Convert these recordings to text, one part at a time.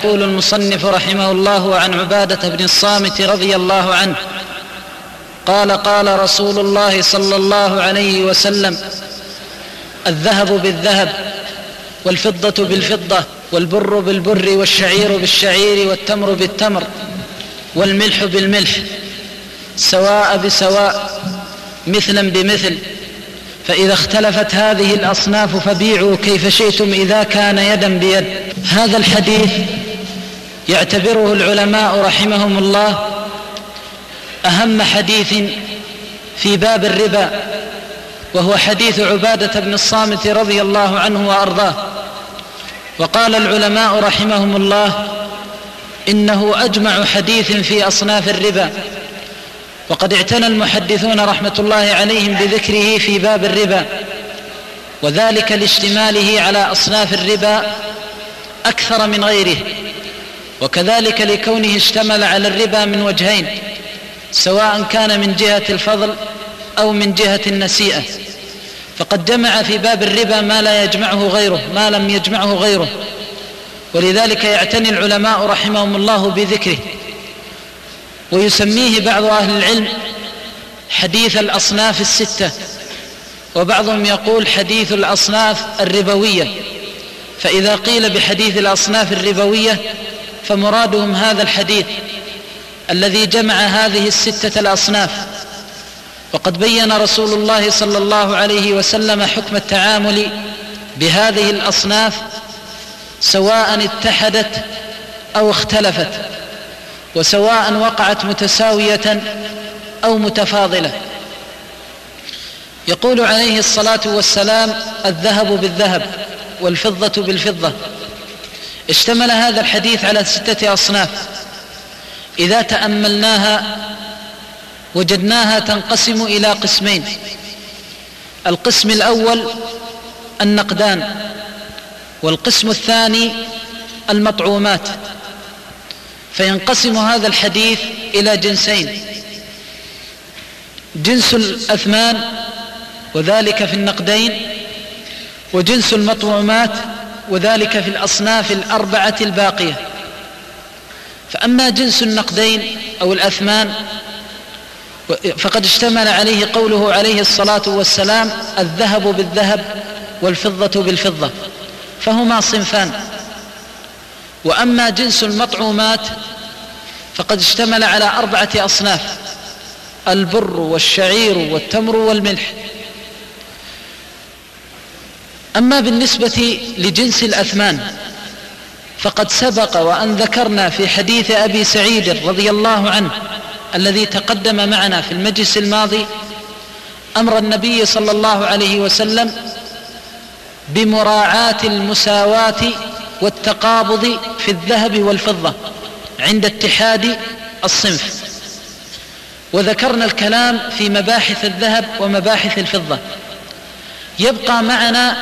يقول المصنف رحمه الله عن عبادة بن الصامت رضي الله عنه قال: قال رسول الله صلى الله عليه وسلم: الذهب بالذهب والفضة بالفضة والبر بالبر والشعير بالشعير والتمر بالتمر والملح بالملح سواء بسواء مثلا بمثل، فإذا اختلفت هذه الأصناف فبيعوا كيف شئتم إذا كان يدا بيد. هذا الحديث يعتبره العلماء رحمهم الله أهم حديث في باب الربا، وهو حديث عبادة بن الصامت رضي الله عنه وأرضاه. وقال العلماء رحمهم الله إنه أجمع حديث في أصناف الربا، وقد اعتنى المحدثون رحمة الله عليهم بذكره في باب الربا، وذلك لاشتماله على أصناف الربا أكثر من غيره، وكذلك لكونه اشتمل على الربا من وجهين، سواء كان من جهة الفضل أو من جهة النسيئة، فقد جمع في باب الربا ما لا يجمعه غيره، ما لم يجمعه غيره، ولذلك يعتني العلماء رحمهم الله بذكره، ويسميه بعض أهل العلم حديث الأصناف الستة، وبعضهم يقول حديث الأصناف الربوية. فإذا قيل بحديث الأصناف الربوية فمرادهم هذا الحديث الذي جمع هذه الستة الأصناف. وقد بين رسول الله صلى الله عليه وسلم حكم التعامل بهذه الأصناف سواء اتحدت أو اختلفت، وسواء وقعت متساوية أو متفاضلة. يقول عليه الصلاة والسلام: الذهب بالذهب والفضة بالفضة. اشتمل هذا الحديث على 6 أصناف، إذا تأملناها وجدناها تنقسم إلى قسمين. القسم الأول النقدان، والقسم الثاني المطعومات. فينقسم هذا الحديث إلى جنسين: جنس الأثمان وذلك في النقدين، وجنس المطعومات وذلك في الأصناف 4 الباقية. فأما جنس النقدين أو الأثمان فقد اشتمل عليه قوله عليه الصلاة والسلام: الذهب بالذهب والفضة بالفضة، فهما صنفان. وأما جنس المطعومات فقد اشتمل على 4 أصناف: البر والشعير والتمر والملح. أما بالنسبة لجنس الأثمان فقد سبق وأن ذكرنا في حديث أبي سعيد رضي الله عنه الذي تقدم معنا في المجلس الماضي أمر النبي صلى الله عليه وسلم بمراعاة المساواة والتقابض في الذهب والفضة عند اتحاد الصنف، وذكرنا الكلام في مباحث الذهب ومباحث الفضة. يبقى معنا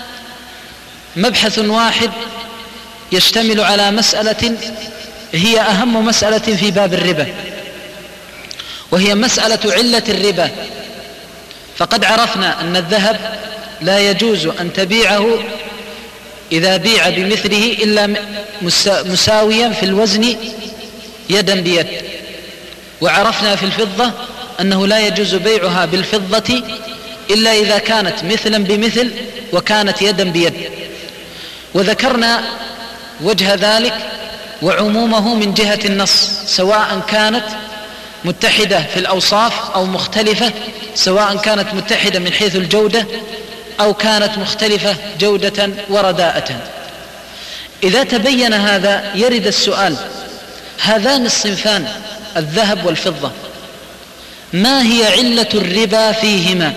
مبحث واحد يشتمل على مسألة هي أهم مسألة في باب الربا، وهي مسألة علة الربا. فقد عرفنا أن الذهب لا يجوز أن تبيعه إذا بيع بمثله إلا مساويا في الوزن يدا بيد، وعرفنا في الفضة أنه لا يجوز بيعها بالفضة إلا إذا كانت مثلا بمثل وكانت يدا بيد. وذكرنا وجه ذلك وعمومه من جهة النص، سواء كانت متحدة في الأوصاف أو مختلفة، سواء كانت متحدة من حيث الجودة أو كانت مختلفة جودة ورداءة. إذا تبين هذا يرد السؤال: هذان الصنفان الذهب والفضة ما هي علة الربا فيهما؟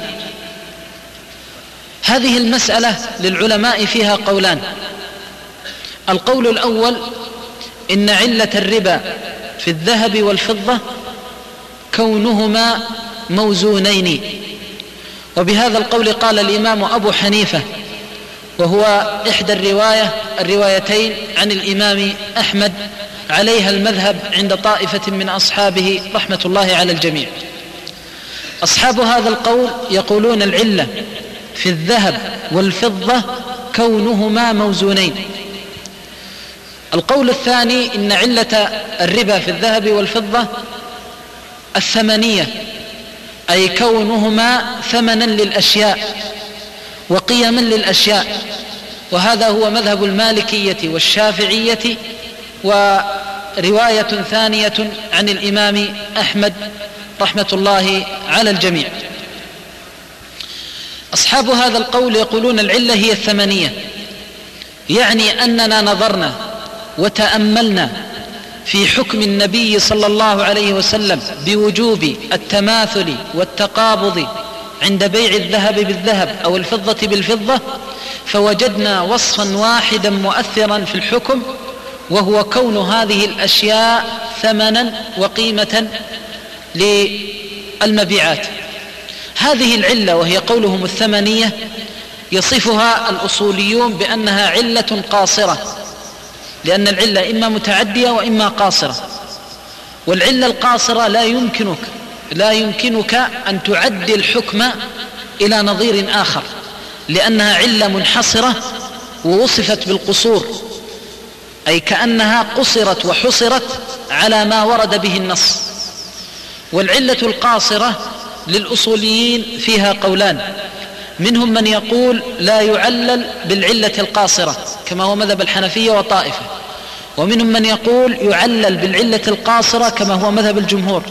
هذه المسألة للعلماء فيها قولان. القول الأول: إن علة الربا في الذهب والفضة كونهما موزونين، وبهذا القول قال الإمام أبو حنيفة، وهو إحدى الروايتين عن الإمام أحمد، عليها المذهب عند طائفة من أصحابه رحمة الله على الجميع. أصحاب هذا القول يقولون العلة في الذهب والفضة كونهما موزونين، القول الثاني إن علة الربا في الذهب والفضة الثمنية، أي كونهما ثمنا للأشياء وقيما للأشياء، وهذا هو مذهب المالكية والشافعية ورواية ثانية عن الإمام أحمد رحمة الله على الجميع. أصحاب هذا القول يقولون العلة هي الثمنية، يعني أننا نظرنا وتأملنا في حكم النبي صلى الله عليه وسلم بوجوب التماثل والتقابض عند بيع الذهب بالذهب أو الفضة بالفضة، فوجدنا وصفا واحدا مؤثرا في الحكم، وهو كون هذه الأشياء ثمنا وقيمة للمبيعات. هذه العلة وهي قولهم الثمنية يصفها الأصوليون بأنها علة قاصرة، لأن العلة إما متعدية وإما قاصرة، والعلة القاصرة لا يمكنك أن تعدي الحكم إلى نظير آخر، لأنها علة منحصرة ووصفت بالقصور، أي كأنها قصرت وحصرت على ما ورد به النص. والعلة القاصرة للأصوليين فيها قولان، منهم من يقول لا يعلل بالعلة القاصرة كما هو مذهب الحنفية وطائفة، ومنهم من يقول يعلل بالعلة القاصرة كما هو مذهب الجمهور.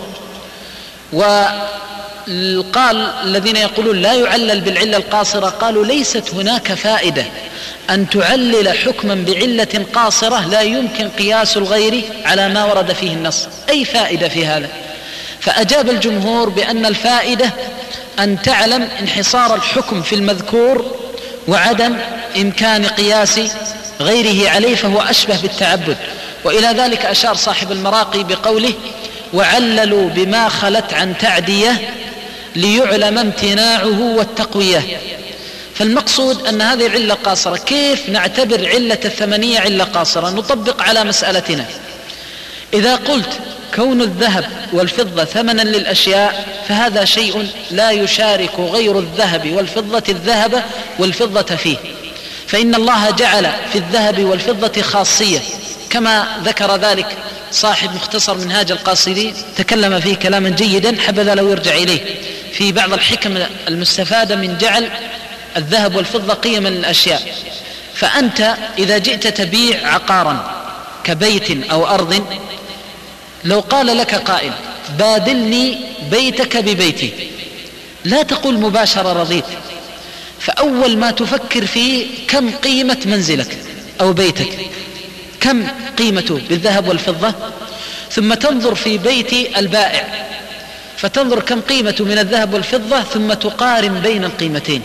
وقال الذين يقولون لا يعلل بالعلة القاصرة قالوا ليست هناك فائدة أن تعلل حكما بعلة قاصرة لا يمكن قياس الغير على ما ورد فيه النص، أي فائدة في هذا؟ فأجاب الجمهور بأن الفائدة أن تعلم انحصار الحكم في المذكور وعدم إمكان قياس غيره عليه، فهو أشبه بالتعبد. وإلى ذلك أشار صاحب المراقي بقوله وعللوا بما خلت عن تعدية ليعلم امتناعه والتقوية. فالمقصود أن هذه العلة قاصرة. كيف نعتبر علة الثمنية علة قاصرة؟ نطبق على مسألتنا. إذا قلت كون الذهب والفضة ثمنا للأشياء فهذا شيء لا يشارك غير الذهب والفضة الذهب والفضة فيه، فإن الله جعل في الذهب والفضة خاصية كما ذكر ذلك صاحب مختصر منهاج القاصدين، تكلم فيه كلاما جيدا حبذا لو يرجع إليه في بعض الحكم المستفادة من جعل الذهب والفضة قيما للأشياء. فأنت إذا جئت تبيع عقارا كبيت أو أرض، لو قال لك قائل بادلني بيتك ببيتي، لا تقول مباشرة رضيت، فأول ما تفكر فيه كم قيمة منزلك أو بيتك، كم قيمته بالذهب والفضة، ثم تنظر في بيت البائع فتنظر كم قيمته من الذهب والفضة، ثم تقارن بين القيمتين.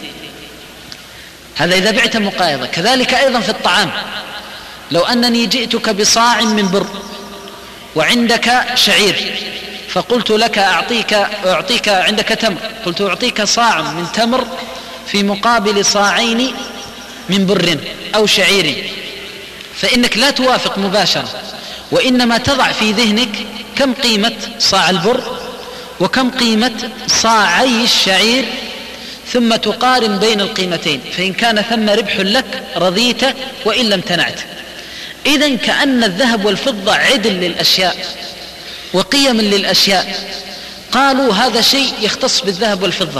هذا إذا بعت مقايضة. كذلك أيضا في الطعام، لو أنني جئتك بصاع من بر وعندك شعير فقلت لك أعطيك عندك تمر، قلت أعطيك صاع من تمر في مقابل صاعين من بر أو شعير، فإنك لا توافق مباشرة، وإنما تضع في ذهنك كم قيمة صاع البر وكم قيمة صاعي الشعير، ثم تقارن بين القيمتين، فإن كان ثم ربح لك رضيت وإلا امتنعت. إذن كأن الذهب والفضة عدل للأشياء وقيم للأشياء. قالوا هذا شيء يختص بالذهب والفضة،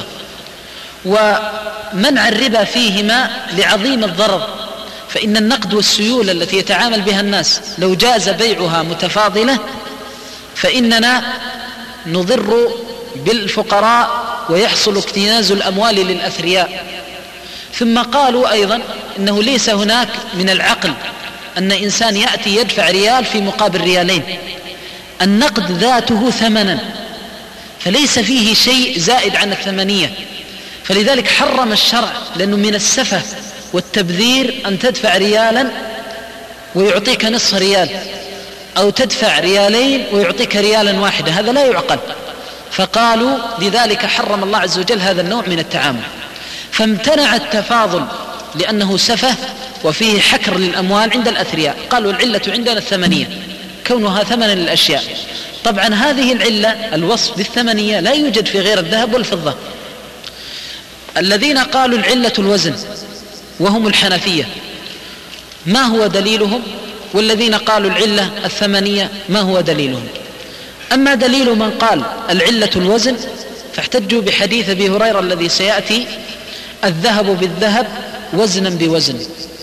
ومنع الربا فيهما لعظيم الضرر، فإن النقد والسيولة التي يتعامل بها الناس لو جاز بيعها متفاضلة فإننا نضر بالفقراء ويحصل اكتناز الأموال للأثرياء. ثم قالوا أيضا إنه ليس هناك من العقل أن إنسان يأتي يدفع ريال في مقابل ريالين، النقد ذاته ثمنا، فليس فيه شيء زائد عن الثمنية. فلذلك حرم الشرع، لأنه من السفه والتبذير أن تدفع ريالا ويعطيك نصف ريال، أو تدفع ريالين ويعطيك ريالا واحدة، هذا لا يعقل. فقالوا لذلك حرم الله عز وجل هذا النوع من التعامل، فامتنع التفاضل لأنه سفه وفيه حكر للأموال عند الأثرياء. قالوا العلة عندنا الثمنية، كونها ثمنا للأشياء. طبعا هذه العلة الوصف بالثمنية لا يوجد في غير الذهب والفضة. الذين قالوا العلة الوزن وهم الحنفية، ما هو دليلهم؟ والذين قالوا العلة الثمنية ما هو دليلهم؟ أما دليل من قال العلة الوزن فاحتجوا بحديث أبي هريرة الذي سيأتي: الذهب بالذهب وزنا بوزن،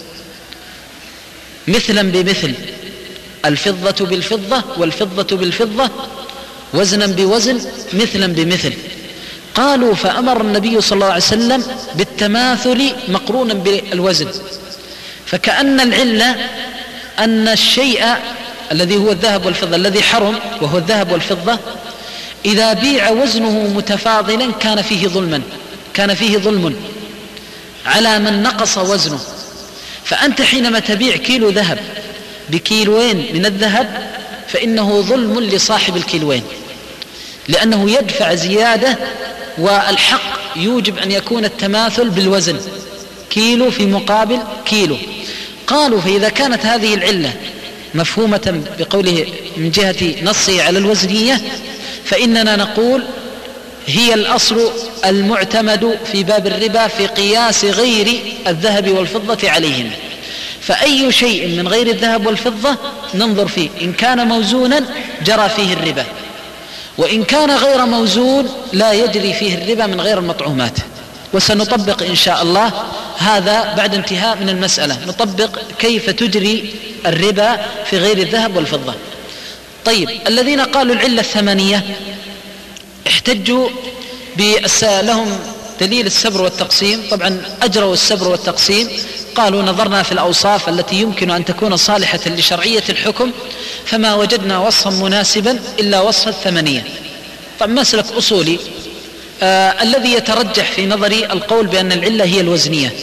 مثلا بمثل، الفضة بالفضة والفضة بالفضة وزنا بوزن مثلا بمثل. قالوا فأمر النبي صلى الله عليه وسلم بالتماثل مقرونا بالوزن، فكأن العلة أن الشيء الذي هو الذهب والفضة الذي حرم وهو الذهب والفضة إذا بيع وزنه متفاضلا كان فيه ظلم على من نقص وزنه. فأنت حينما تبيع كيلو ذهب بكيلوين من الذهب فإنه ظلم لصاحب الكيلوين، لأنه يدفع زيادة، والحق يوجب أن يكون التماثل بالوزن، كيلو في مقابل كيلو. قالوا فإذا كانت هذه العلة مفهومة بقوله من جهة نصه على الوزنية فإننا نقول هي الأصل المعتمد في باب الربا في قياس غير الذهب والفضة عليهم. فأي شيء من غير الذهب والفضة ننظر فيه، إن كان موزونا جرى فيه الربا، وإن كان غير موزون لا يجري فيه الربا من غير المطعومات. وسنطبق إن شاء الله هذا بعد انتهاء من المسألة، نطبق كيف تجري الربا في غير الذهب والفضة. طيب، الذين قالوا العلة الثمنية احتجوا لهم دليل السبر والتقسيم. طبعا أجروا السبر والتقسيم، قالوا نظرنا في الأوصاف التي يمكن أن تكون صالحة لشرعية الحكم فما وجدنا وصفا مناسبا إلا وصف الثمنية. طبعا مسلك أصولي، الذي يترجح في نظري القول بأن العلة هي الوزنية،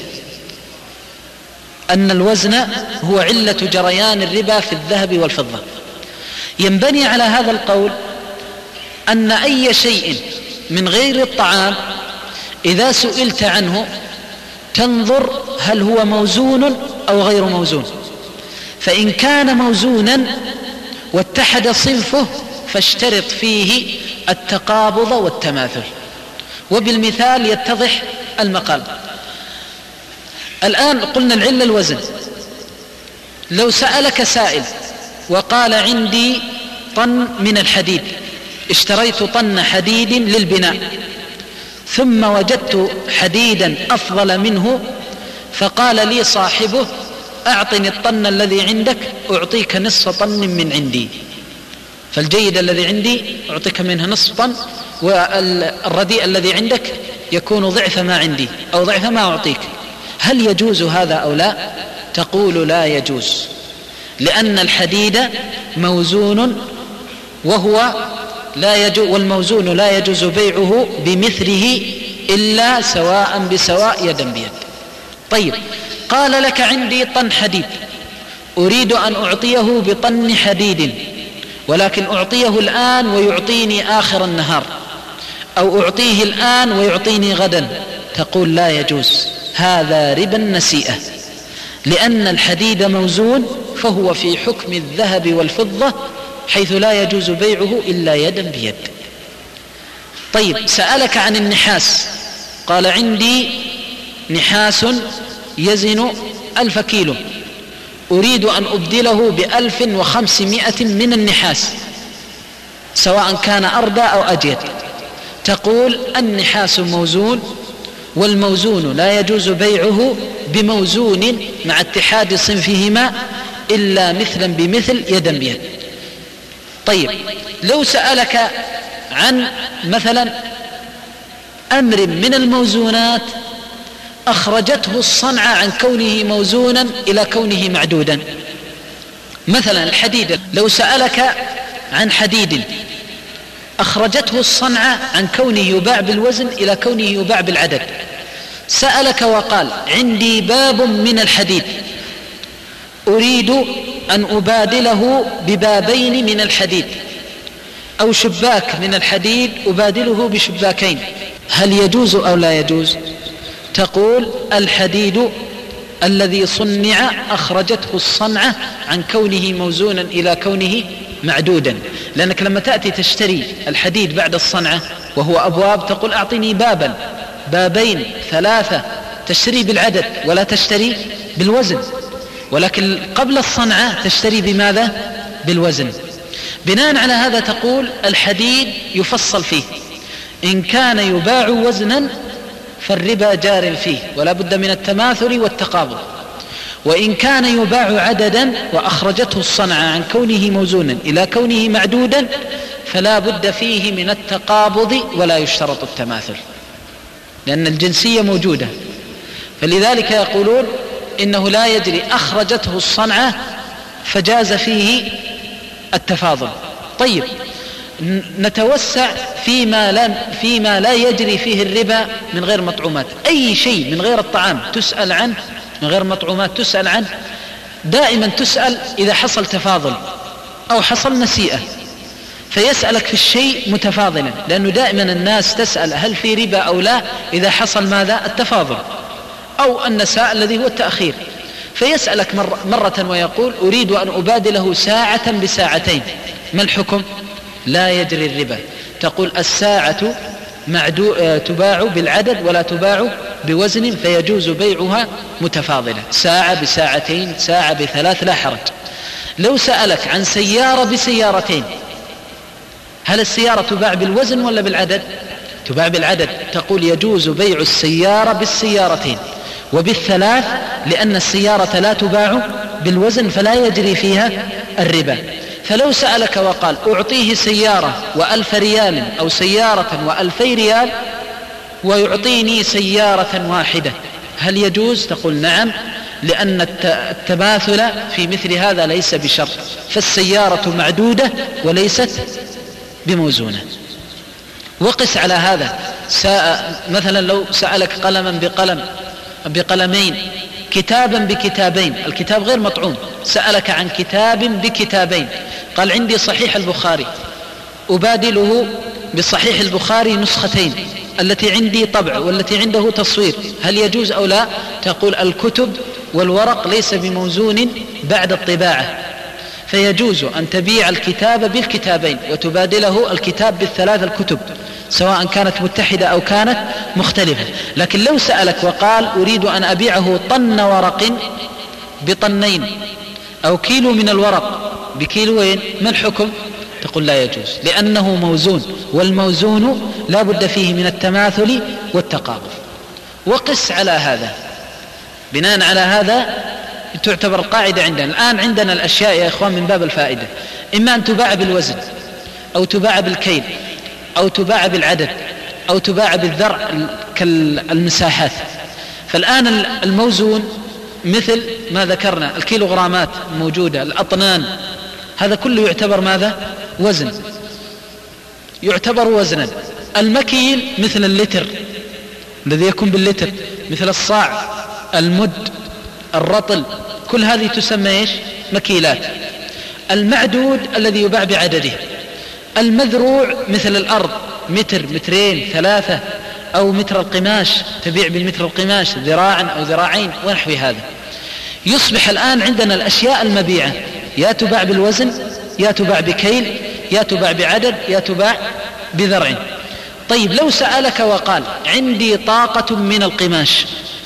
أن الوزن هو علة جريان الربا في الذهب والفضة. ينبني على هذا القول أن أي شيء من غير الطعام إذا سئلت عنه تنظر هل هو موزون أو غير موزون، فإن كان موزونا واتحد صنفه فاشترط فيه التقابض والتماثل. وبالمثال يتضح المقال. الآن قلنا العلة الوزن. لو سألك سائل وقال عندي طن من الحديد، اشتريت طن حديد للبناء ثم وجدت حديدا أفضل منه، فقال لي صاحبه أعطني الطن الذي عندك أعطيك نصف طن من عندي، فالجيد الذي عندي أعطيك منها نصف طن، والرديء الذي عندك يكون ضعف ما عندي أو ضعف ما أعطيك. هل يجوز هذا أو لا؟ تقول لا يجوز، لأن الحديد موزون وهو لا يجوز، والموزون لا يجوز بيعه بمثله إلا سواء بسواء يدا بيد. طيب، قال لك عندي طن حديد أريد أن أعطيه بطن حديد، ولكن أعطيه الآن ويعطيني آخر النهار، أو أعطيه الآن ويعطيني غدا. تقول لا يجوز، هذا ربا نسيئة، لأن الحديد موزون فهو في حكم الذهب والفضة حيث لا يجوز بيعه إلا يدا بيد. طيب، سألك عن النحاس، قال عندي نحاس يزن 1000 كيلو أريد أن أبدله ب1500 من النحاس سواء كان أردى أو أجيد. تقول النحاس موزون، والموزون لا يجوز بيعه بموزون مع اتحاد صنفهما إلا مثلا بمثل يدا بيد. طيب، لو سألك عن مثلا أمر من الموزونات أخرجته الصنعة عن كونه موزونا إلى كونه معدودا، مثلا الحديد، لو سألك عن حديد أخرجته الصنعة عن كونه يباع بالوزن إلى كونه يباع بالعدد، سألك وقال عندي باب من الحديد أريد أن أبادله ببابين من الحديد، أو شباك من الحديد أبادله بشباكين، هل يجوز أو لا يجوز؟ تقول الحديد الذي صنع أخرجته الصنعة عن كونه موزونا إلى كونه معدودا، لأنك لما تأتي تشتري الحديد بعد الصنعة وهو أبواب تقول أعطني بابا، بابين، 3، تشتري بالعدد ولا تشتري بالوزن. ولكن قبل الصنعة تشتري بماذا؟ بالوزن. بناء على هذا تقول الحديد يفصل فيه، إن كان يباع وزنا فالربا جار فيه ولا بد من التماثل والتقابض، وإن كان يباع عددا وأخرجته الصنعة عن كونه موزونا إلى كونه معدودا فلا بد فيه من التقابض ولا يشترط التماثل، لأن الجنسية موجودة. فلذلك يقولون إنه لا يجري، أخرجته الصنعة فجاز فيه التفاضل. طيب، نتوسع فيما لا يجري فيه الربا من غير مطعومات. أي شيء من غير الطعام تسأل عنه، من غير مطعومات تسأل عنه. دائما تسأل إذا حصل تفاضل أو حصل نسيئة، فيسألك في الشيء متفاضلا، لأنه دائما الناس تسأل هل في ربا أو لا إذا حصل ماذا؟ التفاضل أو النساء الذي هو التأخير. فيسألك مرة ويقول أريد أن أبادله ساعة بساعتين، ما الحكم؟ لا يجري الربا. تقول الساعة تباع بالعدد ولا تباع بوزن، فيجوز بيعها متفاضلة، ساعة بساعتين، ساعة بثلاث، لا حرج. لو سألك عن سيارة بسيارتين، هل السيارة تباع بالوزن ولا بالعدد؟ تباع بالعدد. تقول يجوز بيع السيارة بالسيارتين وبالثلاث، لأن السيارة لا تباع بالوزن فلا يجري فيها الربا. فلو سألك وقال أعطيه سيارة و1000 ريال أو سيارة و2000 ريال ويعطيني سيارة واحدة، هل يجوز؟ تقول نعم، لأن التماثل في مثل هذا ليس بشرط، فالسيارة معدودة وليست بموزونة. وقس على هذا، مثلا لو سألك قلما بقلمين، كتابا بكتابين، الكتاب غير مطعوم، سألك عن كتاب بكتابين، قال عندي صحيح البخاري أبادله بصحيح البخاري نسختين، التي عندي طبع والتي عنده تصوير، هل يجوز أو لا؟ تقول الكتب والورق ليس بموزون بعد الطباعة، فيجوز أن تبيع الكتاب بالكتابين وتبادله الكتاب بالثلاث الكتب، سواء كانت متحدة أو كانت مختلفة. لكن لو سألك وقال أريد أن أبيعه طن ورق بطنين أو كيلو من الورق بكيلوين، ما الحكم؟ تقول لا يجوز، لأنه موزون، والموزون لا بد فيه من التماثل والتقابض. وقس على هذا. بناء على هذا تعتبر القاعدة عندنا. الآن عندنا الأشياء يا إخوان من باب الفائدة، إما أن تباع بالوزن أو تباع بالكيل أو تباع بالعدد أو تباع بالذرع كالمساحات. فالآن الموزون مثل ما ذكرنا، الكيلوغرامات موجودة، الأطنان، هذا كله يعتبر ماذا؟ وزن، يعتبر وزنا. المكيل مثل اللتر الذي يكون باللتر، مثل الصاع، المد، الرطل، كل هذه تسمى إيش؟ مكيلات. المعدود الذي يباع بعدده. المذروع مثل الأرض، متر، مترين، 3، أو متر القماش، تبيع بالمتر القماش ذراعا أو ذراعين ونحو هذا. يصبح الآن عندنا الأشياء المبيعة يا تباع بالوزن يا تباع بكيل يا تباع بعدد يا تباع بذرع. طيب، لو سألك وقال عندي طاقة من القماش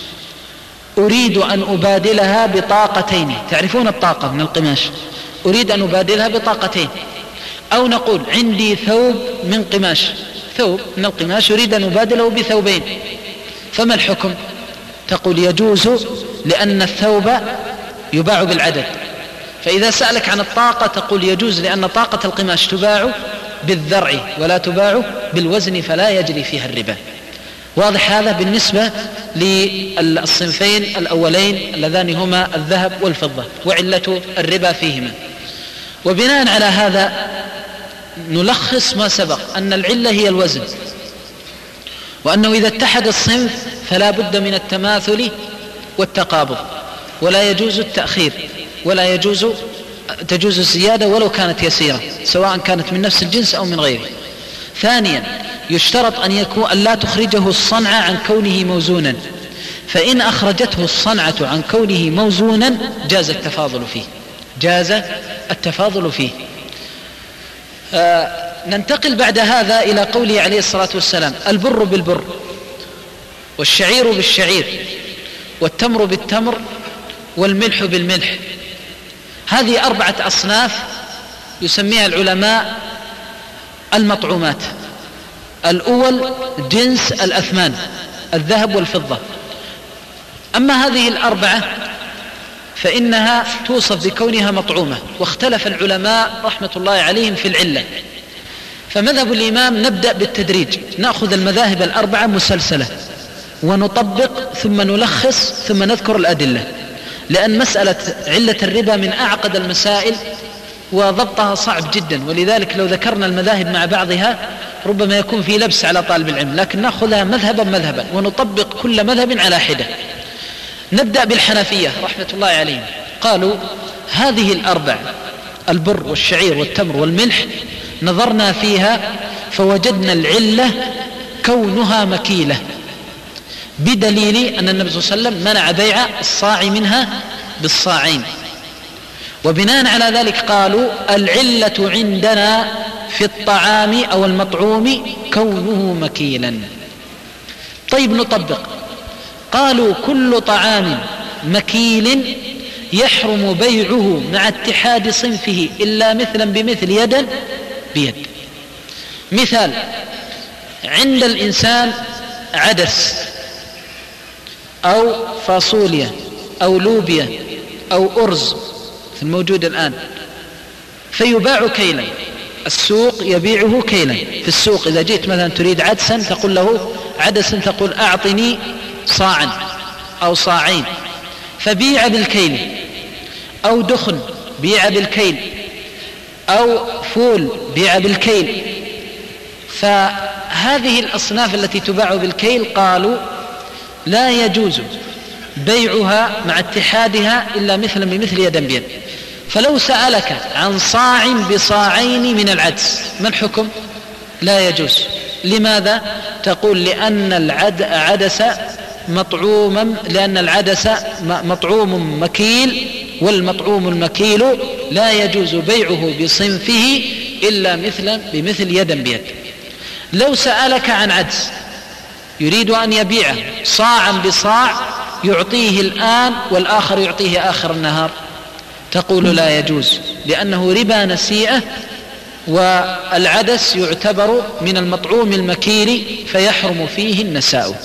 أريد أن أبادلها بطاقتين، تعرفون الطاقة من القماش، أريد أن أبادلها بطاقتين. أو نقول عندي ثوب من قماش، ثوب من القماش أريد أن أبادله بثوبين، فما الحكم؟ تقول يجوز، لأن الثوب يباع بالعدد. فإذا سألك عن الطاقة تقول يجوز، لأن طاقة القماش تباع بالذرع ولا تباع بالوزن، فلا يجري فيها الربا. واضح هذا بالنسبة للصنفين الأولين اللذان هما الذهب والفضة وعلة الربا فيهما. وبناء على هذا نلخص ما سبق، أن العلة هي الوزن، وأنه إذا اتحد الصنف فلا بد من التماثل والتقابض، ولا يجوز التأخير، ولا تجوز الزيادة ولو كانت يسيرة، سواء كانت من نفس الجنس أو من غيره. ثانيا، يشترط أن لا تخرجه الصنعة عن كونه موزونا، فإن أخرجته الصنعة عن كونه موزونا جاز التفاضل فيه. ننتقل بعد هذا إلى قوله عليه الصلاة والسلام: البر بالبر، والشعير بالشعير، والتمر بالتمر، والملح بالملح. هذه 4 أصناف يسميها العلماء المطعومات. الأول جنس الأثمان، الذهب والفضة. أما هذه 4 فإنها توصف بكونها مطعومة، واختلف العلماء رحمة الله عليهم في العلة. فمذهب الإمام نبدأ بالتدريج، نأخذ المذاهب 4 مسلسلة ونطبق ثم نلخص ثم نذكر الأدلة، لأن مسألة علة الربا من أعقد المسائل وضبطها صعب جدا، ولذلك لو ذكرنا المذاهب مع بعضها ربما يكون في لبس على طالب العلم، لكن نأخذها مذهبا مذهبا ونطبق كل مذهب على حدة. نبدأ بالحنفية رحمة الله عليهم، قالوا هذه 4 البر والشعير والتمر والملح نظرنا فيها فوجدنا العلة كونها مكيلة، بدليل أن النبي صلى الله عليه وسلم منع بيع الصاع منها بالصاعين. وبناء على ذلك قالوا العلة عندنا في الطعام أو المطعوم كونه مكيلا. طيب نطبق، قالوا كل طعام مكيل يحرم بيعه مع اتحاد صنفه إلا مثلا بمثل يدا بيد. مثال، عند الإنسان عدس أو فاصوليا أو لوبيا أو أرز في الموجود الآن، فيباع كيلا، السوق يبيعه كيلا. في السوق إذا جئت مثلا تريد عدسا تقول له عدسا، تقول أعطني صاعا أو صاعين، فبيع بالكيل. أو دخن بيع بالكيل، أو فول بيع بالكيل. فهذه الأصناف التي تباع بالكيل قالوا لا يجوز بيعها مع اتحادها إلا مثلا بمثل يدا بيد. فلو سألك عن صاع بصاعين من العدس ما الحكم؟ لا يجوز. لماذا؟ تقول لأن العدس مطعوم مكيل، والمطعوم المكيل لا يجوز بيعه بصنفه إلا مثلا بمثل يدا بيد. لو سألك عن عدس يريد أن يبيعه صاعا بصاع يعطيه الآن والآخر يعطيه آخر النهار، تقول لا يجوز، لأنه ربا نسيئة، والعدس يعتبر من المطعوم المكيل فيحرم فيه النساء.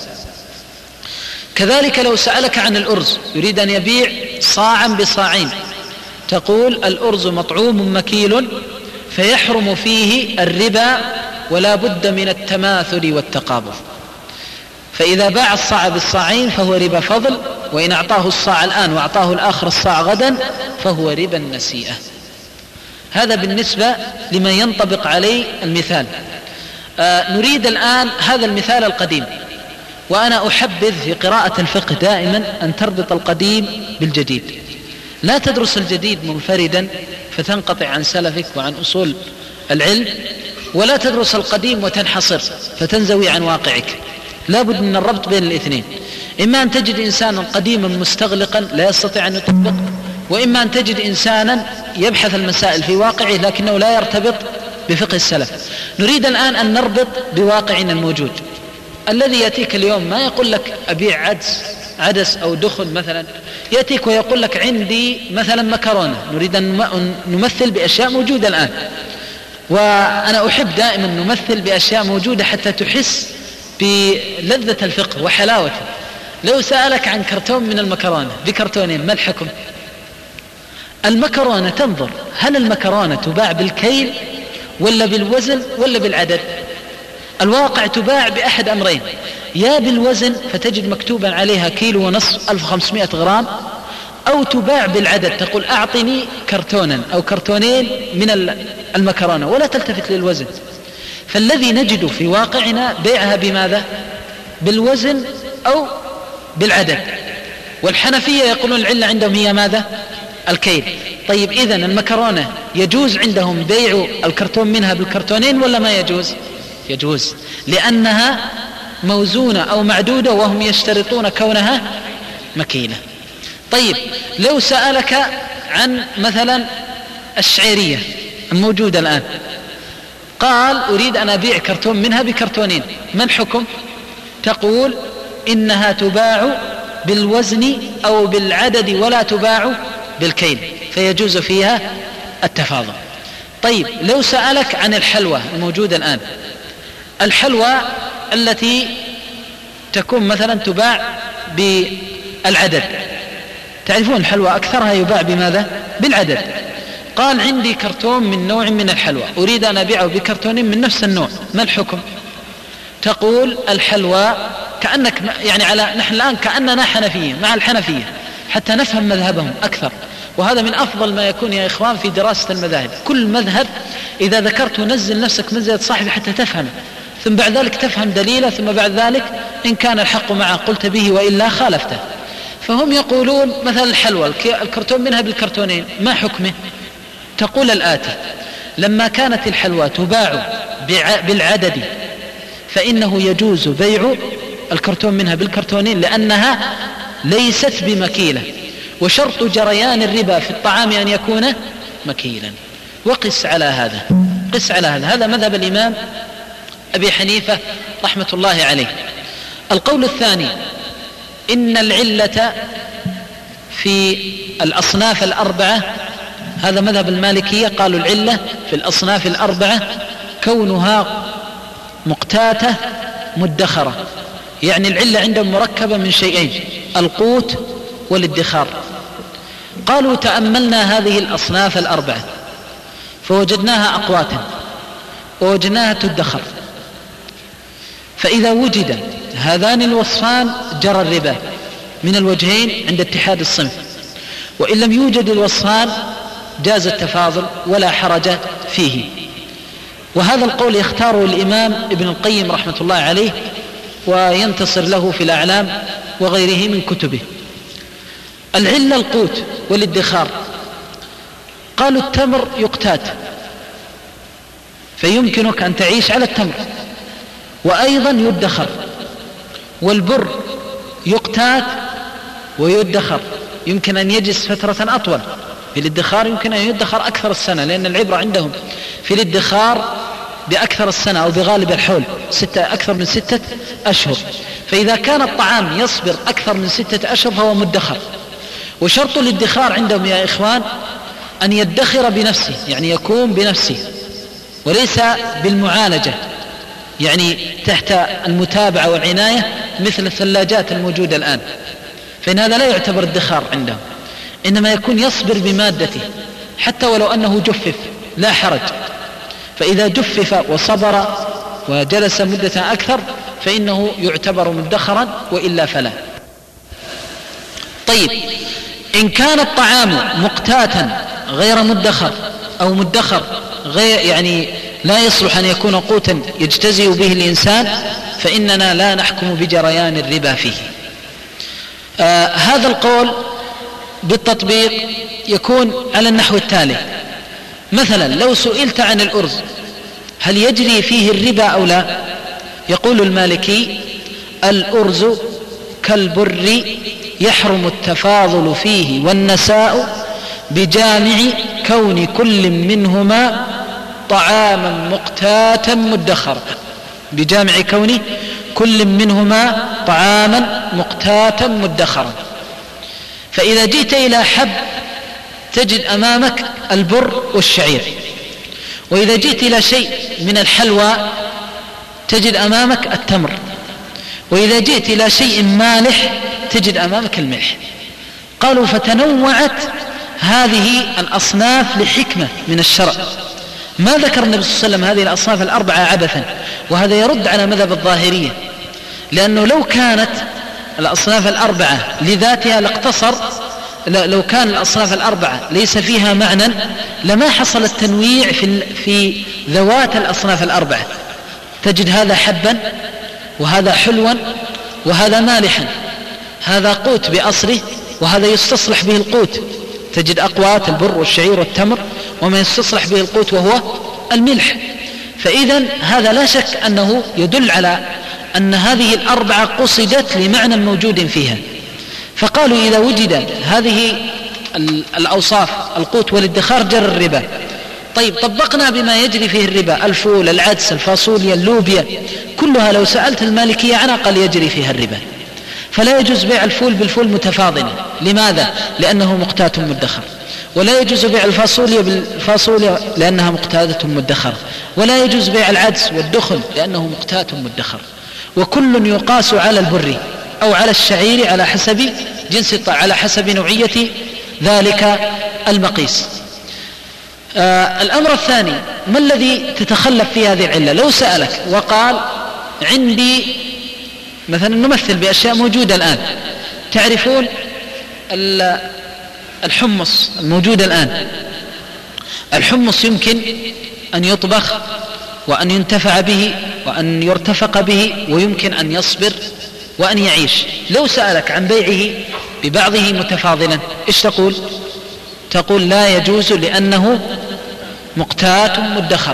كذلك لو سألك عن الأرز يريد أن يبيع صاعا بصاعين، تقول الأرز مطعوم مكيل فيحرم فيه الربا ولا بد من التماثل والتقابض. فإذا باع الصاع بالصاعين فهو ربا فضل، وإن أعطاه الصاع الآن وأعطاه الآخر الصاع غدا فهو ربا النسيئة. هذا بالنسبة لما ينطبق عليه المثال. نريد الآن هذا المثال القديم، وأنا أحبذ في قراءة الفقه دائما أن تربط القديم بالجديد، لا تدرس الجديد منفردا فتنقطع عن سلفك وعن أصول العلم، ولا تدرس القديم وتنحصر فتنزوي عن واقعك. لا بد من الربط بين الاثنين، إما أن تجد إنسانا قديما مستغلقا لا يستطيع أن يطبق، وإما أن تجد إنسانا يبحث المسائل في واقعه لكنه لا يرتبط بفقه السلف. نريد الآن أن نربط بواقعنا الموجود. الذي يأتيك اليوم ما يقول لك أبيع عدس أو دخن مثلا، يأتيك ويقول لك عندي مثلا مكرونة. نريد أن نمثل بأشياء موجودة الآن، وأنا أحب دائما نمثل بأشياء موجودة حتى تحس بلذة الفقه وحلاوته. لو سألك عن كرتون من المكرونة بكرتونين ما الحكم؟ المكرونة تنظر هل المكرونة تباع بالكيل ولا بالوزن ولا بالعدد؟ الواقع تباع بأحد أمرين، يا بالوزن فتجد مكتوبا عليها 1.5 كيلو 1500 غرام، أو تباع بالعدد، تقول أعطني كرتونا أو كرتونين من المكرونة ولا تلتفت للوزن. فالذي نجد في واقعنا بيعها بماذا؟ بالوزن أو بالعدد. والحنفية يقولون العلة عندهم هي ماذا؟ الكيل. طيب إذن المكرونة يجوز عندهم بيع الكرتون منها بالكرتونين ولا ما يجوز؟ يجوز، لأنها موزونة أو معدودة وهم يشترطون كونها مكيلة. طيب لو سألك عن مثلا الشعيرية الموجودة الآن، قال أريد أن أبيع كرتون منها بكرتونين، ما الحكم؟ تقول إنها تباع بالوزن أو بالعدد ولا تباع بالكيل، فيجوز فيها التفاضل. طيب لو سألك عن الحلوى الموجودة الآن، الحلوى التي تكون مثلا تباع بالعدد، تعرفون الحلوى أكثرها يباع بماذا؟ بالعدد. قال عندي كرتون من نوع من الحلوى أريد أن أبيعه بكرتون من نفس النوع، ما الحكم؟ تقول الحلوى كأنك يعني نحن الآن كأننا حنفية مع الحنفية حتى نفهم مذهبهم أكثر، وهذا من أفضل ما يكون يا إخوان في دراسة المذاهب. كل مذهب إذا ذكرت نزل نفسك منزلة صاحبي حتى تفهم، ثم بعد ذلك تفهم دليله، ثم بعد ذلك إن كان الحق معه قلت به وإلا خالفته. فهم يقولون مثلا الحلوى الكرتون منها بالكرتونين ما حكمه؟ تقول الآتي: لما كانت الحلوى تباع بالعدد فإنه يجوز بيع الكرتون منها بالكرتونين لأنها ليست بمكيلة، وشرط جريان الربا في الطعام أن يكون مكيلا. وقس على هذا، قس على هذا. هذا مذهب الإمام أبي حنيفة رحمة الله عليه. القول الثاني: إن العلة في الأصناف الأربعة، هذا مذهب المالكية، قالوا العلة في الأصناف الأربعة كونها مقتاتة مدخرة، يعني العلة عندهم مركبة من شيئين: القوت والادخار. قالوا تأملنا هذه الأصناف الأربعة فوجدناها أقواتا ووجدناها تدخر، فإذا وجد هذان الوصفان جرى الربا من الوجهين عند اتحاد الصنف، وإن لم يوجد الوصفان جاز التفاضل ولا حرج فيه. وهذا القول يختاره الإمام ابن القيم رحمة الله عليه وينتصر له في الأعلام وغيره من كتبه. العلة القوت والادخار. قالوا التمر يقتات فيمكنك أن تعيش على التمر وأيضا يدخر، والبر يقتات ويدخر، يمكن أن يجلس فترة أطول. في الادخار يمكن أن يدخر أكثر السنة، لأن العبرة عندهم في الادخار بأكثر السنة أو بغالب الحول أكثر من 6 أشهر. فإذا كان الطعام يصبر أكثر من 6 أشهر فهو مدخر. وشرط الادخار عندهم يا إخوان أن يدخر بنفسه، يعني يكون بنفسه وليس بالمعالجة، يعني تحت المتابعة والعناية مثل الثلاجات الموجودة الآن، فإن هذا لا يعتبر ادخار عندهم، إنما يكون يصبر بمادته حتى ولو أنه جفف لا حرج. فإذا جفف وصبر وجلس مدة أكثر فإنه يعتبر مدخرا وإلا فلا. طيب إن كان الطعام مقتاتا غير مدخر أو مدخر غير يعني لا يصلح أن يكون قوتا يجتزئ به الإنسان فإننا لا نحكم بجريان الربا فيه. هذا القول بالتطبيق يكون على النحو التالي: مثلا لو سئلت عن الأرز هل يجري فيه الربا أو لا؟ يقول المالكي: الأرز كالبر يحرم التفاضل فيه والنساء بجامع كون كل منهما طعاما مقتاتا مدخرا، بجامع كون كل منهما طعاما مقتاتا مدخرا. فإذا جئت إلى حب تجد أمامك البر والشعير، وإذا جئت إلى شيء من الحلوى تجد أمامك التمر، وإذا جئت إلى شيء مالح تجد أمامك الملح. قالوا فتنوعت هذه الأصناف لحكمة من الشرع. ما ذكر النبي صلى الله عليه وسلم هذه الأصناف الأربعة عبثا، وهذا يرد على مذهب الظاهرية، لأنه لو كانت الأصناف الأربعة لذاتها لاقتصر، لو كان الأصناف الأربعة ليس فيها معنى لما حصل التنويع في ذوات الأصناف الأربعة. تجد هذا حبا وهذا حلوا وهذا مالحا، هذا قوت بأصله وهذا يستصلح به القوت، تجد أقوات البر والشعير والتمر وما يستصلح به القوت وهو الملح. فإذا هذا لا شك أنه يدل على أن هذه الأربعة قصدت لمعنى موجود فيها. فقالوا إذا وجد هذه الأوصاف القوت والادخار جر الربا. طيب طبقنا بما يجري فيه الربا: الفول، العدس، الفاصوليا، اللوبيا، كلها لو سألت المالكية عنها قال يجري فيها الربا. فلا يجوز بيع الفول بالفول متفاضلا. لماذا؟ لأنه مقتات مدخر. ولا يجوز بيع الفاصوليا بالفاصوليا لأنها مقتاتة مدخرة. ولا يجوز بيع العدس والدخن لأنه مقتات مدخر. وكل يقاس على البر أو على الشعير على حسب على حسب نوعية ذلك المقيس. الأمر الثاني، ما الذي تتخلف في هذه العلة؟ لو سألك وقال عندي مثلا، نمثل بأشياء موجودة الآن، تعرفون الحمص الموجود الآن، الحمص يمكن أن يطبخ وأن ينتفع به وأن يرتفق به، ويمكن أن يصبر وأن يعيش. لو سألك عن بيعه ببعضه متفاضلا إيش تقول؟ تقول لا يجوز لأنه مقتات مدخر.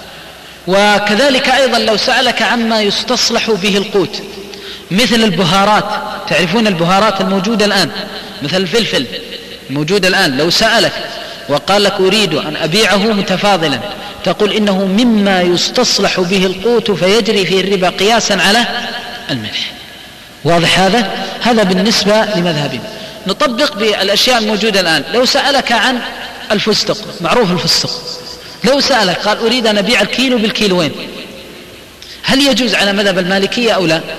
وكذلك أيضا لو سألك عما يستصلح به القوت مثل البهارات، تعرفون البهارات الموجودة الآن مثل الفلفل الموجود الآن، لو سألك وقال لك أريد أن أبيعه متفاضلا، تقول إنه مما يستصلح به القوت فيجري فيه الربا قياسا على الملح. واضح هذا بالنسبة لمذهبنا. نطبق بالأشياء الموجودة الآن. لو سألك عن الفستق، معروف الفستق، لو سألك قال أريد أن أبيع الكيلو بالكيلوين، هل يجوز على مذهب المالكية أو لا؟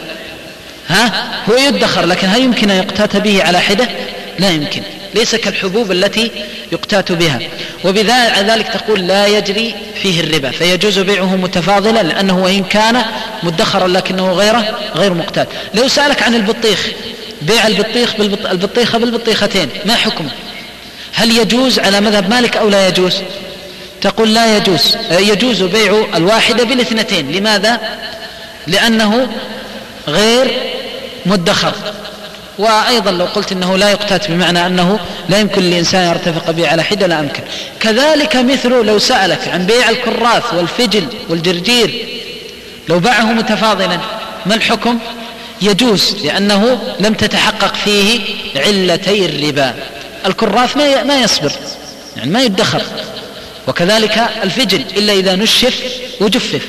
هو يدخر، لكن هل يمكن أن يقتات به على حدة؟ لا يمكن، ليس كالحبوب التي يقتات بها. وبذلك تقول لا يجري فيه الربا، فيجوز بيعه متفاضلا لأنه وإن كان مدخرا لكنه غير مقتات. لو سألك عن البطيخ، بيع البطيخة بالبطيختين، ما حكمه؟ هل يجوز على مذهب مالك أو لا يجوز؟ تقول لا يجوز، يجوز بيع الواحدة بالاثنتين. لماذا؟ لأنه غير مدخر. وأيضا لو قلت أنه لا يقتات بمعنى أنه لا يمكن للإنسان يرتفق به على حدة، لا أمكن. كذلك مثل لو سألك عن بيع الكراث والفجل والجرجير، لو باعه متفاضلا ما الحكم؟ يجوز لأنه لم تتحقق فيه علتي الربا. الكراث ما يصبر، يعني ما يدخر، وكذلك الفجل إلا إذا نشف وجفف.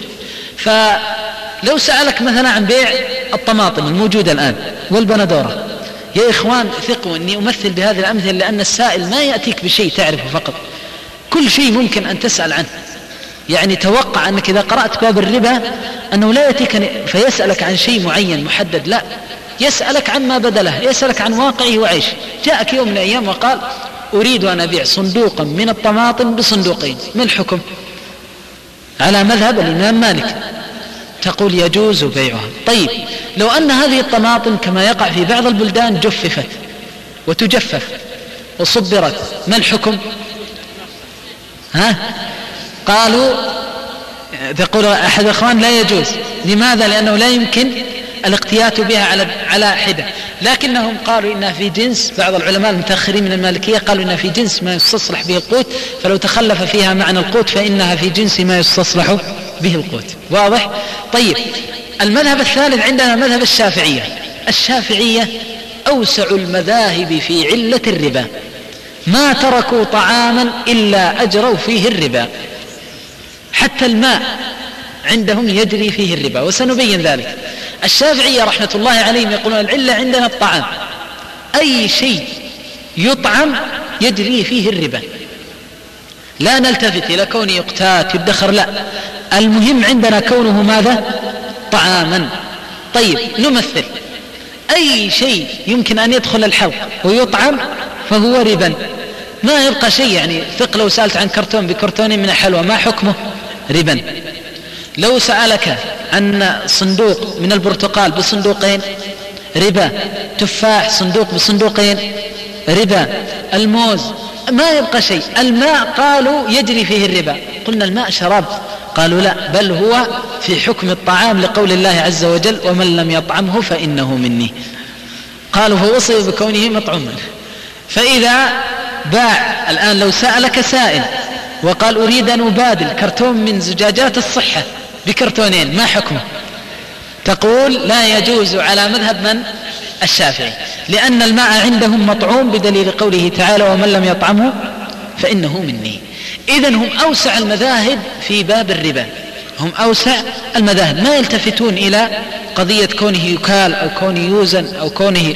فلو سألك مثلا عن بيع الطماطم الموجودة الآن والبندورة، يا إخوان ثقوا أني أمثل بهذه الأمثلة لأن السائل ما يأتيك بشيء تعرفه فقط، كل شيء ممكن أن تسأل عنه. يعني توقع أنك إذا قرأت باب الربا أنه لا يأتيك فيسألك عن شيء معين محدد، لا، يسألك عن ما بدله، يسألك عن واقعه وعيش. جاءك يوم من الأيام وقال أريد أن أبيع صندوقا من الطماطم بصندوقين، ما الحكم؟ على مذهب الإمام مالك تقول يجوز بيعها. طيب لو أن هذه الطماطم كما يقع في بعض البلدان جففت وتجفف وصبرت، ما الحكم؟ قالوا، تقول أحد الأخوان لا يجوز. لماذا؟ لأنه لا يمكن الاقتيات بها على حدة، لكنهم قالوا إنها في جنس، بعض العلماء المتأخرين من المالكية قالوا إنها في جنس ما يستصلح به القوت، فلو تخلف فيها معنى القوت فإنها في جنس ما يستصلح به القوت. واضح؟ طيب المذهب الثالث عندنا مذهب الشافعية. الشافعية أوسع المذاهب في علة الربا، ما تركوا طعاما إلا أجروا فيه الربا، حتى الماء عندهم يجري فيه الربا، وسنبين ذلك. الشافعية رحمة الله عليهم يقولون العلة عندنا الطعام، أي شيء يطعم يجري فيه الربا، لا نلتفت إلى كونه يقتات يدخر، لا، المهم عندنا كونه ماذا؟ طعاما. طيب نمثل أي شيء يمكن أن يدخل الحلق ويطعم فهو ربا، ما يبقى شيء. يعني ثق لو سألت عن كرتون بكرتونين من الحلوى ما حكمه؟ ربا. لو سألك عن صندوق من البرتقال بصندوقين، ربا. تفاح صندوق بصندوقين، ربا. الموز ما يبقى شيء. الماء قالوا يجري فيه الربا، قلنا الماء شراب، قالوا لا، بل هو في حكم الطعام لقول الله عز وجل ومن لم يطعمه فإنه مني، قالوا فوصف بكونه مطعوما. فإذا باع الآن، لو سألك سائل وقال أريد أن أبادل كرتون من زجاجات الصحة بكرتونين، ما حكمه؟ تقول لا يجوز على مذهب من؟ الشافعي، لأن الماء عندهم مطعوم بدليل قوله تعالى ومن لم يطعمه فإنه مني. إذن هم أوسع المذاهب في باب الربا، هم أوسع المذاهب، ما يلتفتون إلى قضية كونه يكال أو كونه يوزن أو كونه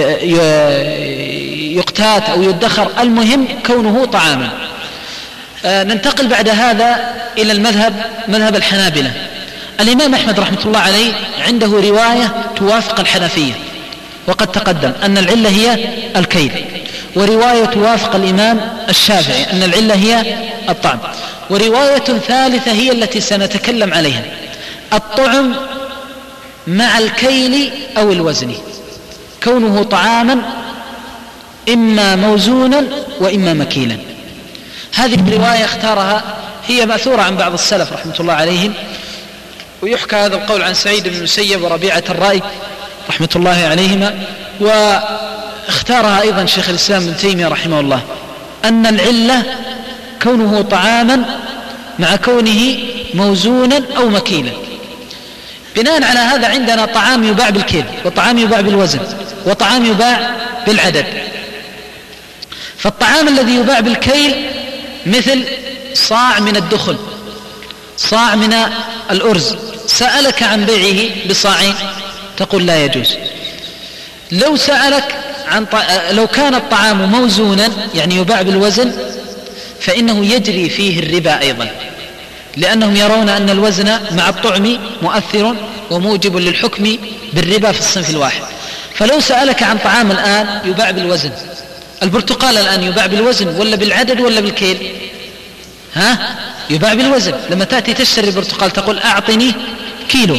يقتات أو يدخر، المهم كونه طعاما. ننتقل بعد هذا إلى مذهب الحنابلة. الإمام أحمد رحمة الله عليه عنده رواية توافق الحنفية، وقد تقدم أن العلة هي الكيل، ورواية توافق الإمام الشافعي أن العلة هي الطعم، ورواية ثالثة هي التي سنتكلم عليها: الطعم مع الكيل أو الوزن، كونه طعاما إما موزونا وإما مكيلا. هذه الرواية اختارها، هي مأثورة عن بعض السلف رحمة الله عليهم، ويحكى هذا القول عن سعيد بن المسيب وربيعة الرأي رحمة الله عليهما، واختارها أيضا شيخ الإسلام ابن تيمية رحمه الله، أن العلة كونه طعاما مع كونه موزونا أو مكيلا. بناء على هذا عندنا طعام يباع بالكيل، وطعام يباع بالوزن، وطعام يباع بالعدد. فالطعام الذي يباع بالكيل مثل صاع من الدخن، صاع من الأرز، سألك عن بيعه بصاعين تقول لا يجوز. لو سألك لو كان الطعام موزونا يعني يباع بالوزن فإنه يجري فيه الربا أيضا، لأنهم يرون أن الوزن مع الطعم مؤثر وموجب للحكم بالربا في الصنف الواحد. فلو سألك عن طعام الآن يباع بالوزن، البرتقال الآن يباع بالوزن ولا بالعدد ولا بالكيل؟ يباع بالوزن. لما تأتي تشتري البرتقال تقول أعطني كيلو،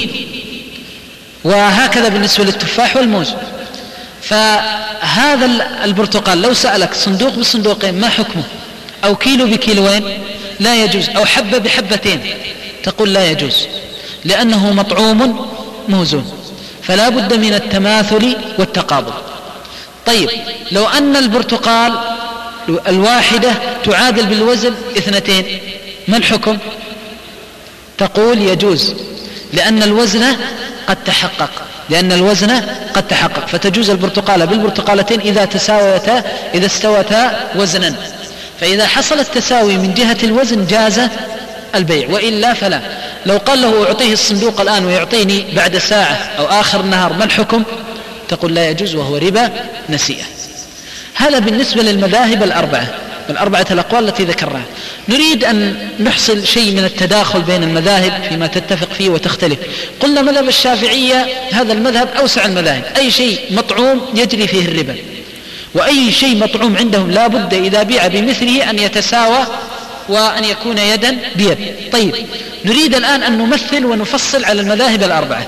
وهكذا بالنسبة للتفاح والموز. فهذا البرتقال لو سألك صندوق بصندوقين ما حكمه، أو كيلو بكيلوين لا يجوز، أو حبة بحبتين تقول لا يجوز، لأنه مطعوم موزون، فلا بد من التماثل والتقابل. طيب لو أن البرتقال الواحدة تعادل بالوزن 2، ما الحكم؟ تقول يجوز، لأن الوزن قد تحقق، فتجوز البرتقالة بالبرتقالتين إذا استوتا وزنا. فإذا حصل التساوي من جهة الوزن جاز البيع، وإلا فلا. لو قال له أعطيه الصندوق الآن ويعطيني بعد ساعة أو آخر النهار، ما الحكم؟ تقول لا يجوز، وهو ربا نسيئة. هذا بالنسبة للمذاهب الأربعة الأقوال التي ذكرناها. نريد أن نحصل شيء من التداخل بين المذاهب فيما تتفق فيه وتختلف. قلنا مذهب الشافعية هذا المذهب أوسع المذاهب، أي شيء مطعوم يجري فيه الربا، وأي شيء مطعوم عندهم لا بد إذا بيع بمثله أن يتساوى وأن يكون يدا بيد. طيب نريد الآن أن نمثل ونفصل على المذاهب الأربعة.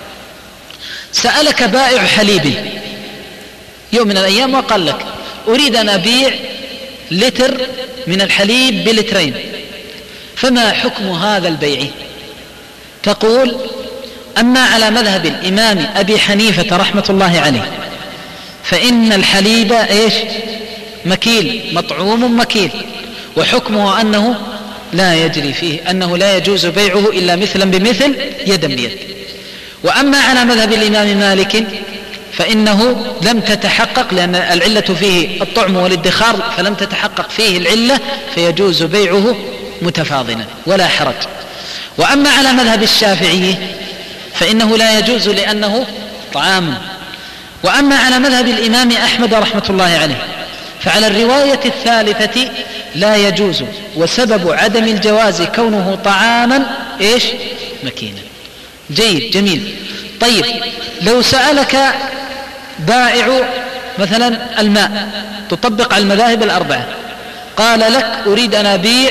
سألك بائع حليب يوم من الأيام وقال لك أريد أن أبيع لتر من الحليب بلترين، فما حكم هذا البيع؟ تقول أما على مذهب الإمام أبي حنيفة رحمة الله عليه فإن الحليب مكيل، مطعوم مكيل، وحكمه أنه لا يجري فيه، أنه لا يجوز بيعه إلا مثلا بمثل يدا بيد. وأما على مذهب الإمام مالك فإنه لم تتحقق، لأن العلة فيه الطعم والادخار، فلم تتحقق فيه العلة فيجوز بيعه متفاضلا ولا حرج. وأما على مذهب الشافعي فإنه لا يجوز لأنه طعام. وأما على مذهب الإمام أحمد رحمة الله عليه فعلى الرواية الثالثة لا يجوز، وسبب عدم الجواز كونه طعاما مكينا. جيد جميل. طيب لو سألك بائع مثلا الماء، تطبق على المذاهب الأربعة، قال لك أريد أن أبيع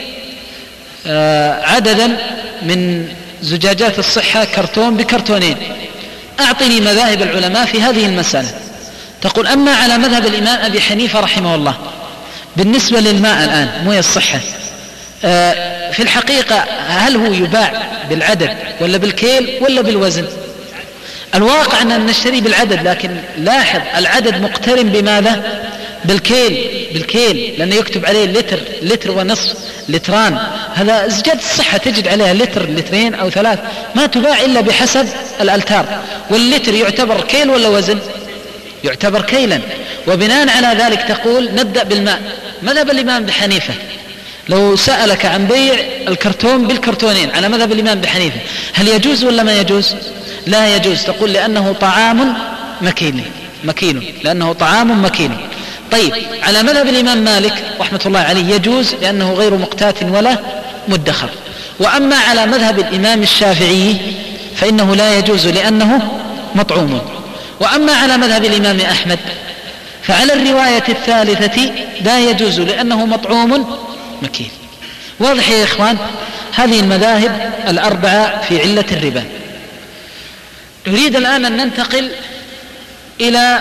عددا من زجاجات الصحة كرتون بكرتونين، أعطني مذاهب العلماء في هذه المسألة. تقول أما على مذهب الإمام أبي حنيفة رحمه الله بالنسبة للماء الآن موية الصحة، في الحقيقة هل هو يباع بالعدد ولا بالكيل ولا بالوزن؟ الواقع أننا نشتري بالعدد، لكن لاحظ العدد مقترن بماذا؟ بالكيل، لأنه يكتب عليه لتر ونصف، لتران. هذا زجاجة الصحة تجد عليها لتر، لترين أو 3، ما تباع إلا بحسب الألتار. واللتر يعتبر كيل ولا وزن؟ يعتبر كيلا. وبناء على ذلك تقول نبدأ بالماء. مذهب الإمام بحنيفة لو سألك عن بيع الكرتون بالكرتونين على مذهب الإمام بحنيفة هل يجوز ولا ما يجوز؟ لا يجوز، تقول لأنه طعام مكين، لأنه طعام مكين. طيب على مذهب الإمام مالك رحمة الله عليه يجوز لأنه غير مقتات ولا مدخر. وأما على مذهب الإمام الشافعي فإنه لا يجوز لأنه مطعوم. وأما على مذهب الإمام أحمد فعلى الرواية الثالثة لا يجوز لأنه مطعوم مكين. واضح يا إخوان؟ هذه المذاهب الأربعة في علة الربا. نريد الآن أن ننتقل إلى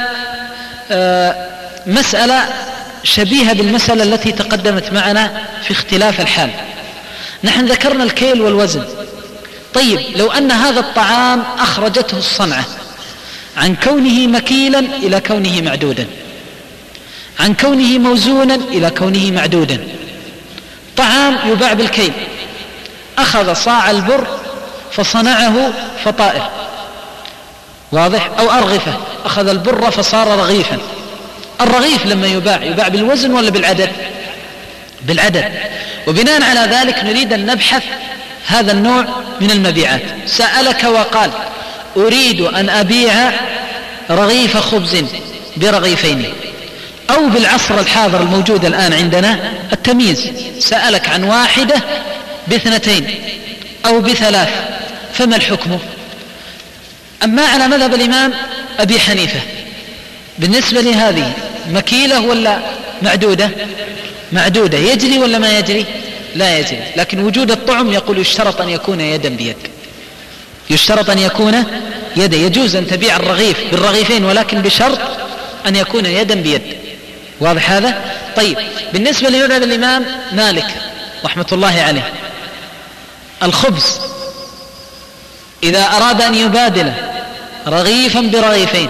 مسألة شبيهة بالمسألة التي تقدمت معنا في اختلاف الحال. نحن ذكرنا الكيل والوزن. طيب لو أن هذا الطعام أخرجته الصنعة عن كونه مكيلا إلى كونه معدودا، عن كونه موزونا إلى كونه معدودا، طعام يباع بالكيل، أخذ صاع البر فصنعه فطائر، واضح؟ أو أرغفة، أخذ البر فصار رغيفا. الرغيف لما يباع بالوزن ولا بالعدد؟ بالعدد. وبناء على ذلك نريد أن نبحث هذا النوع من المبيعات. سألك وقال أريد أن أبيع رغيف خبز برغيفين، أو بالعصر الحاضر الموجود الآن عندنا التمييز، سألك عن واحدة باثنتين أو بثلاث، فما الحكم؟ أما على مذهب الإمام أبي حنيفة بالنسبة لهذه مكيلة ولا معدودة؟ معدودة. يجري ولا ما يجري؟ لا يجري. لكن وجود الطعم يقول يشترط أن يكون يدا بيد، يشترط أن يكون يدا. يجوز أن تبيع الرغيف بالرغيفين ولكن بشرط أن يكون يدا بيد. واضح هذا؟ طيب بالنسبة لمذهب الإمام مالك رحمة الله عليه، الخبز إذا أراد أن يبادل رغيفا برغيفين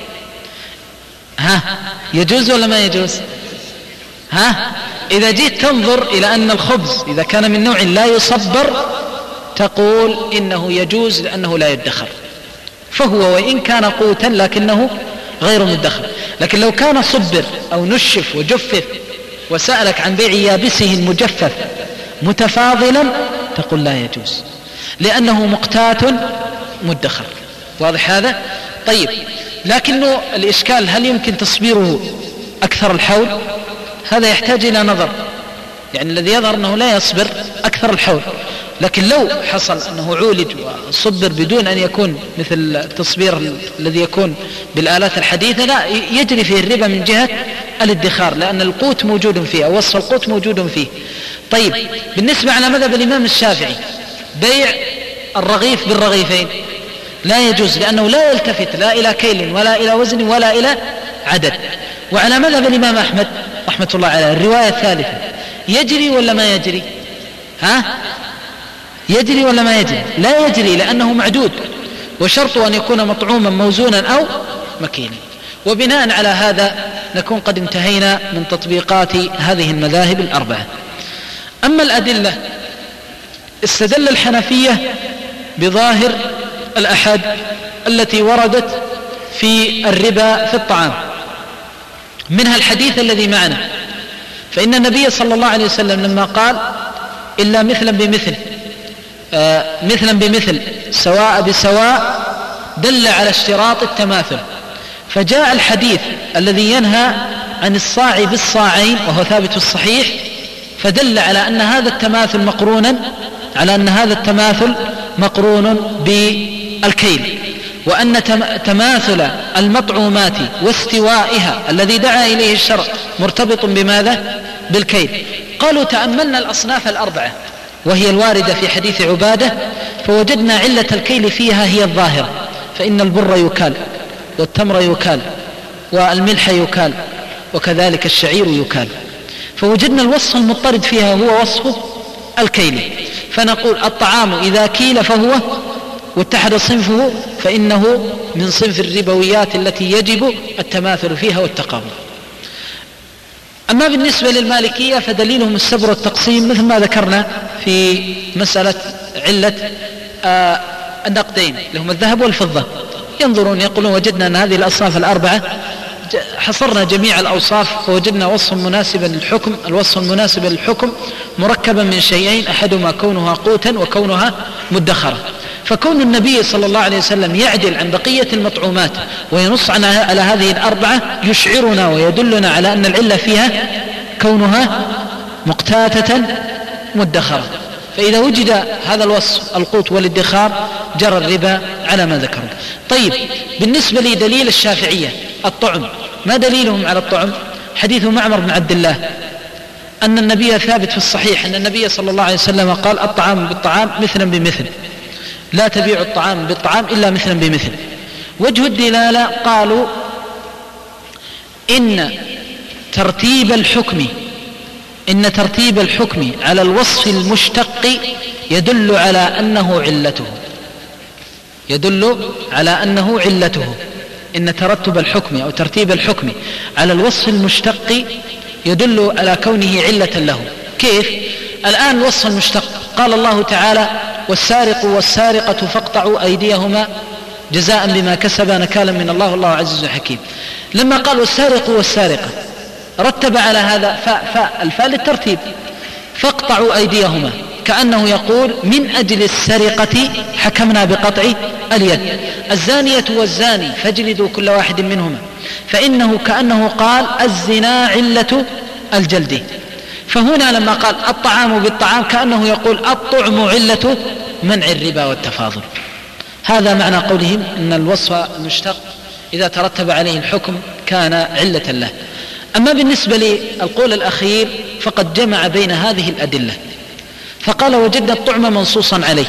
يجوز ولا ما يجوز؟ إذا جيت تنظر إلى أن الخبز إذا كان من نوع لا يصبر تقول إنه يجوز لأنه لا يدخر، فهو وإن كان قوتا لكنه غير مدخر. لكن لو كان صبر أو نشف وجفف وسألك عن بيع يابسه المجفف متفاضلا تقول لا يجوز لأنه مقتات مدخر. واضح هذا؟ طيب لكنه الإشكال هل يمكن تصبيره أكثر الحول؟ هذا يحتاج إلى نظر. يعني الذي يظهر أنه لا يصبر أكثر الحول، لكن لو حصل أنه عولج وصبر بدون أن يكون مثل التصبير الذي يكون بالآلات الحديثة لا يجري فيه الربا من جهة الادخار، لأن القوت موجود فيه أو وصف القوت موجود فيه. طيب بالنسبة على مذهب الإمام الشافعي بيع الرغيف بالرغيفين لا يجوز لأنه لا يلتفت لا إلى كيل ولا إلى وزن ولا إلى عدد. وعلى مذهب الإمام أحمد رحمة الله عليه الرواية الثالثة يجري ولا ما يجري؟ يجري ولا ما يجري؟ لا يجري لأنه معدود، وشرط أن يكون مطعوما موزونا أو مكينا. وبناء على هذا نكون قد انتهينا من تطبيقات هذه المذاهب الأربعة. أما الأدلة، استدل الحنفية بظاهر الأحاد التي وردت في الربا في الطعام، منها الحديث الذي معنا، فإن النبي صلى الله عليه وسلم لما قال إلا مثلا بمثل مثلا بمثل سواء بسواء دل على اشتراط التماثل. فجاء الحديث الذي ينهى عن الصاع بالصاعين وهو ثابت الصحيح، فدل على أن هذا التماثل مقرون بالكيل، وأن تماثل المطعومات واستوائها الذي دعا إليه الشرع مرتبط بماذا؟ بالكيل. قالوا تأملنا الأصناف الأربعة وهي الواردة في حديث عبادة فوجدنا علة الكيل فيها هي الظاهرة، فإن البر يكال والتمر يكال والملح يكال وكذلك الشعير يكال، فوجدنا الوصف المضطرد فيها هو وصف الكيل. فنقول الطعام إذا كيل فهو واتحد صنفه فإنه من صنف الربويات التي يجب التماثل فيها والتقابل. أما بالنسبة للمالكية فدليلهم السبر والتقسيم مثل ما ذكرنا في مسألة علة النقدين اللي هم الذهب والفضة، ينظرون يقولون وجدنا أن هذه الأصناف الأربعة حصرنا جميع الأوصاف فوجدنا وصفا مناسبا للحكم، الوصف المناسب للحكم مركبا من شيئين، أحدهما كونها قوتا وكونها مدخرة، فكون النبي صلى الله عليه وسلم يعدل عن بقية المطعومات وينص على هذه الأربعة يشعرنا ويدلنا على أن العلة فيها كونها مقتاتة مدخرة. فإذا وجد هذا الوصف القوت والادخار جرى الربا على ما ذكروا. طيب، بالنسبة لي دليل الشافعية الطعم، ما دليلهم على الطعم؟ حديث معمر بن عبد الله أن النبي ثابت في الصحيح أن النبي صلى الله عليه وسلم قال: الطعام بالطعام مثلا بمثل، لا تبيع الطعام بالطعام إلا مثلا بمثل. وجه الدلالة قالوا إن ترتيب الحكم على الوصف المشتق يدل على أنه علته، إن ترتب الحكم أو ترتيب الحكم على الوصف المشتق يدل على كونه علة له. كيف؟ الآن الوصف المشتق قال الله تعالى: والسارق والسارقة فاقطعوا أيديهما جزاء بما كسبا نكالا من الله والله عزيز حكيم. لما قال والسارق والسارقة رتب على هذا الفاء للترتيب، فاقطعوا أيديهما، كأنه يقول من أجل السرقة حكمنا بقطع اليد. الزانية والزاني فاجلدوا كل واحد منهما، فإنه كأنه قال الزنا علة الجلد. فهنا لما قال الطعام بالطعام كأنه يقول الطعم علة منع الربا والتفاضل. هذا معنى قولهم إن الوصف المشتق إذا ترتب عليه الحكم كان علة له. أما بالنسبة للقول الأخير فقد جمع بين هذه الأدلة، فقال: وجدنا الطعم منصوصا عليه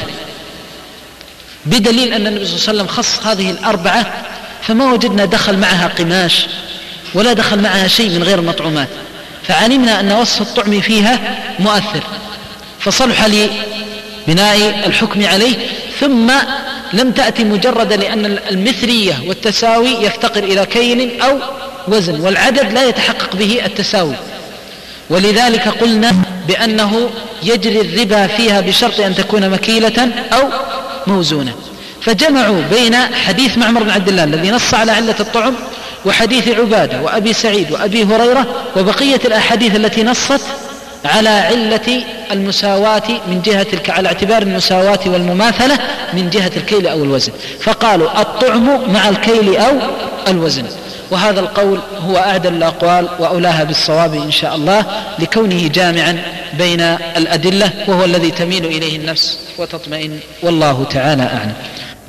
بدليل أن النبي صلى الله عليه وسلم خص هذه الأربعة، فما وجدنا دخل معها قماش ولا دخل معها شيء من غير المطعومات، فعلمنا أن وصف الطعم فيها مؤثر، فصلح لبناء الحكم عليه. ثم لم تأتي مجرد لأن المثلية والتساوي يفتقر إلى كيل أو وزن، والعدد لا يتحقق به التساوي، ولذلك قلنا بأنه يجري الربا فيها بشرط أن تكون مكيلة أو موزونة. فجمعوا بين حديث معمر بن عبد الله الذي نص على علة الطعم وحديث عبادة وأبي سعيد وأبي هريرة وبقية الأحاديث التي نصت على علة المساواة من جهة على اعتبار المساواة والمماثلة من جهة الكيل أو الوزن، فقالوا الطعم مع الكيل أو الوزن. وهذا القول هو أعدل الأقوال وأولاها بالصواب إن شاء الله، لكونه جامعا بين الأدلة، وهو الذي تميل إليه النفس وتطمئن، والله تعالى أعلم.